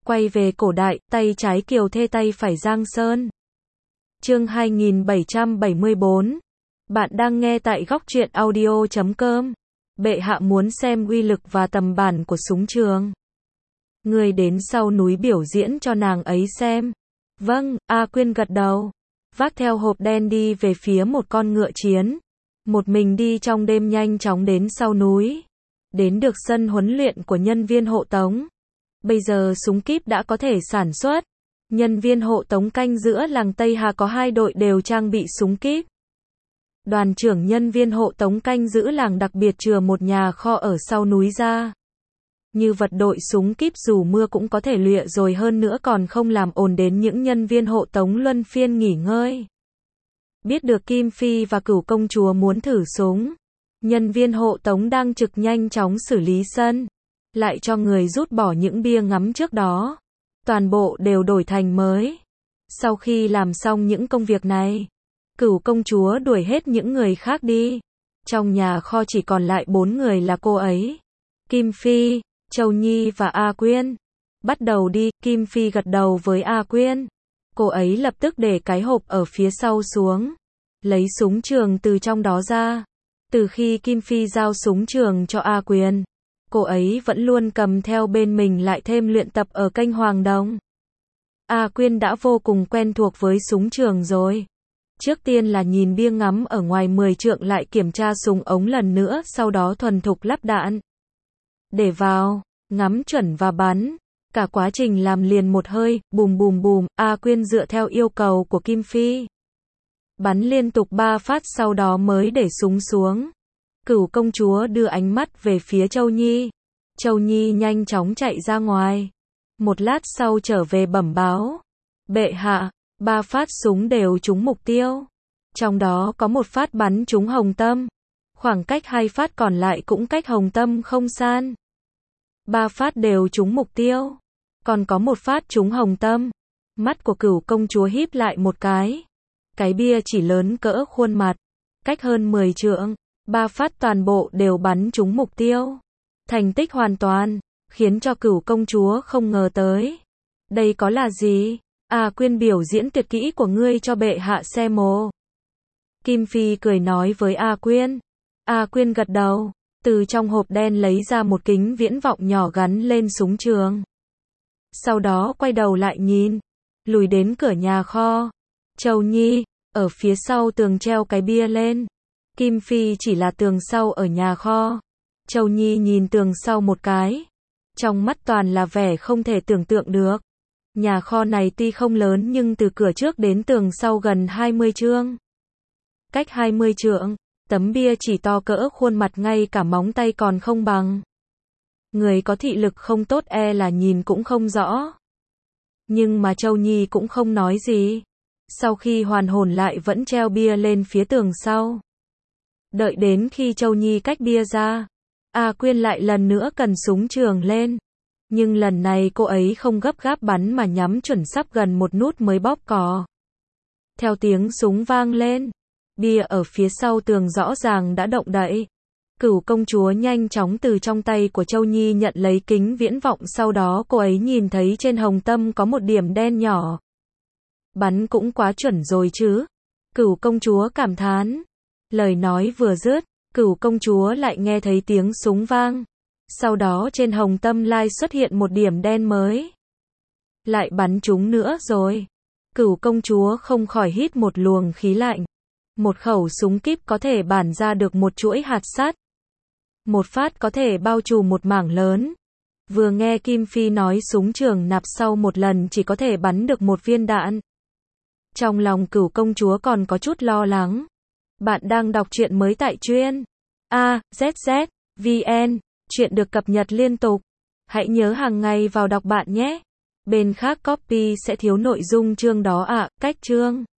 Quay về cổ đại, tay trái Kiều Thê tay phải Giang Sơn. Chương 2774. Bạn đang nghe tại góc truyện audio.com. Bệ hạ muốn xem uy lực và tầm bản của súng trường. Người đến sau núi biểu diễn cho nàng ấy xem. Vâng, A Quyên gật đầu. Vác theo hộp đen đi về phía một con ngựa chiến. Một mình đi trong đêm nhanh chóng đến sau núi. Đến được sân huấn luyện của nhân viên hộ tống. Bây giờ súng kíp đã có thể sản xuất. Nhân viên hộ tống canh giữa làng Tây Hà có 2 đội đều trang bị súng kíp. Đoàn trưởng nhân viên hộ tống canh giữ làng đặc biệt chừa một nhà kho ở sau núi ra. Như vật đội súng kíp dù mưa cũng có thể lụa rồi, hơn nữa còn không làm ồn đến những nhân viên hộ tống luân phiên nghỉ ngơi. Biết được Kim Phi và Cửu công chúa muốn thử súng, nhân viên hộ tống đang trực nhanh chóng xử lý sân, lại cho người rút bỏ những bia ngắm trước đó, toàn bộ đều đổi thành mới. Sau khi làm xong những công việc này, Cửu công chúa đuổi hết những người khác đi. Trong nhà kho chỉ còn lại 4 người là cô ấy, Kim Phi, Châu Nhi và A Quyên. Bắt đầu đi. Kim Phi gật đầu với A Quyên. Cô ấy lập tức để cái hộp ở phía sau xuống, lấy súng trường từ trong đó ra. Từ khi Kim Phi giao súng trường cho A Quyên, cô ấy vẫn luôn cầm theo bên mình, lại thêm luyện tập ở kênh Hoàng Đồng. A Quyên đã vô cùng quen thuộc với súng trường rồi. Trước tiên là nhìn bia ngắm ở ngoài 10 trượng, lại kiểm tra súng ống lần nữa, sau đó thuần thục lắp đạn. Để vào, ngắm chuẩn và bắn. Cả quá trình làm liền một hơi, bùm bùm bùm. A Quyên dựa theo yêu cầu của Kim Phi, bắn liên tục 3 phát, sau đó mới để súng xuống. Cửu công chúa đưa ánh mắt về phía Châu Nhi. Châu Nhi nhanh chóng chạy ra ngoài. Một lát sau trở về bẩm báo. Bệ hạ, 3 phát súng đều trúng mục tiêu. Trong đó có 1 phát bắn trúng hồng tâm. Khoảng cách 2 phát còn lại cũng cách hồng tâm không san. 3 phát đều trúng mục tiêu. Còn có 1 phát trúng hồng tâm. Mắt của Cửu công chúa híp lại một cái. Cái bia chỉ lớn cỡ khuôn mặt, cách hơn 10 trượng. 3 phát toàn bộ đều bắn trúng mục tiêu. Thành tích hoàn toàn, khiến cho Cửu công chúa không ngờ tới. Đây có là gì? A Quyên biểu diễn tuyệt kỹ của ngươi cho bệ hạ xem mồ. Kim Phi cười nói với A Quyên. A Quyên gật đầu, từ trong hộp đen lấy ra một kính viễn vọng nhỏ gắn lên súng trường. Sau đó quay đầu lại nhìn, lùi đến cửa nhà kho. Châu Nhi, ở phía sau tường treo cái bia lên. Kim Phi chỉ là tường sau ở nhà kho. Châu Nhi nhìn tường sau một cái, trong mắt toàn là vẻ không thể tưởng tượng được. Nhà kho này tuy không lớn nhưng từ cửa trước đến tường sau gần 20 trượng. Cách 20 trượng, tấm bia chỉ to cỡ khuôn mặt, ngay cả móng tay còn không bằng. Người có thị lực không tốt e là nhìn cũng không rõ. Nhưng mà Châu Nhi cũng không nói gì. Sau khi hoàn hồn lại vẫn treo bia lên phía tường sau. Đợi đến khi Châu Nhi cách bia ra, A Quyên lại lần nữa cần súng trường lên. Nhưng lần này cô ấy không gấp gáp bắn mà nhắm chuẩn, sắp gần một nút mới bóp cò. Theo tiếng súng vang lên, bia ở phía sau tường rõ ràng đã động đậy. Cửu công chúa nhanh chóng từ trong tay của Châu Nhi nhận lấy kính viễn vọng, sau đó cô ấy nhìn thấy trên hồng tâm có một điểm đen nhỏ. Bắn cũng quá chuẩn rồi chứ. Cửu công chúa cảm thán. Lời nói vừa dứt, Cửu công chúa lại nghe thấy tiếng súng vang. Sau đó trên hồng tâm lại xuất hiện một điểm đen mới. Lại bắn trúng nữa rồi. Cửu công chúa không khỏi hít một luồng khí lạnh. Một khẩu súng kíp có thể bắn ra được một chuỗi hạt sắt. Một phát có thể bao trùm một mảng lớn. Vừa nghe Kim Phi nói súng trường nạp sau một lần chỉ có thể bắn được 1 viên đạn. Trong lòng Cửu công chúa còn có chút lo lắng. Bạn đang đọc truyện mới tại truyện AZZ.vn. Chuyện được cập nhật liên tục. Hãy nhớ hàng ngày vào đọc bạn nhé. Bên khác copy sẽ thiếu nội dung chương đó ạ. Cách chương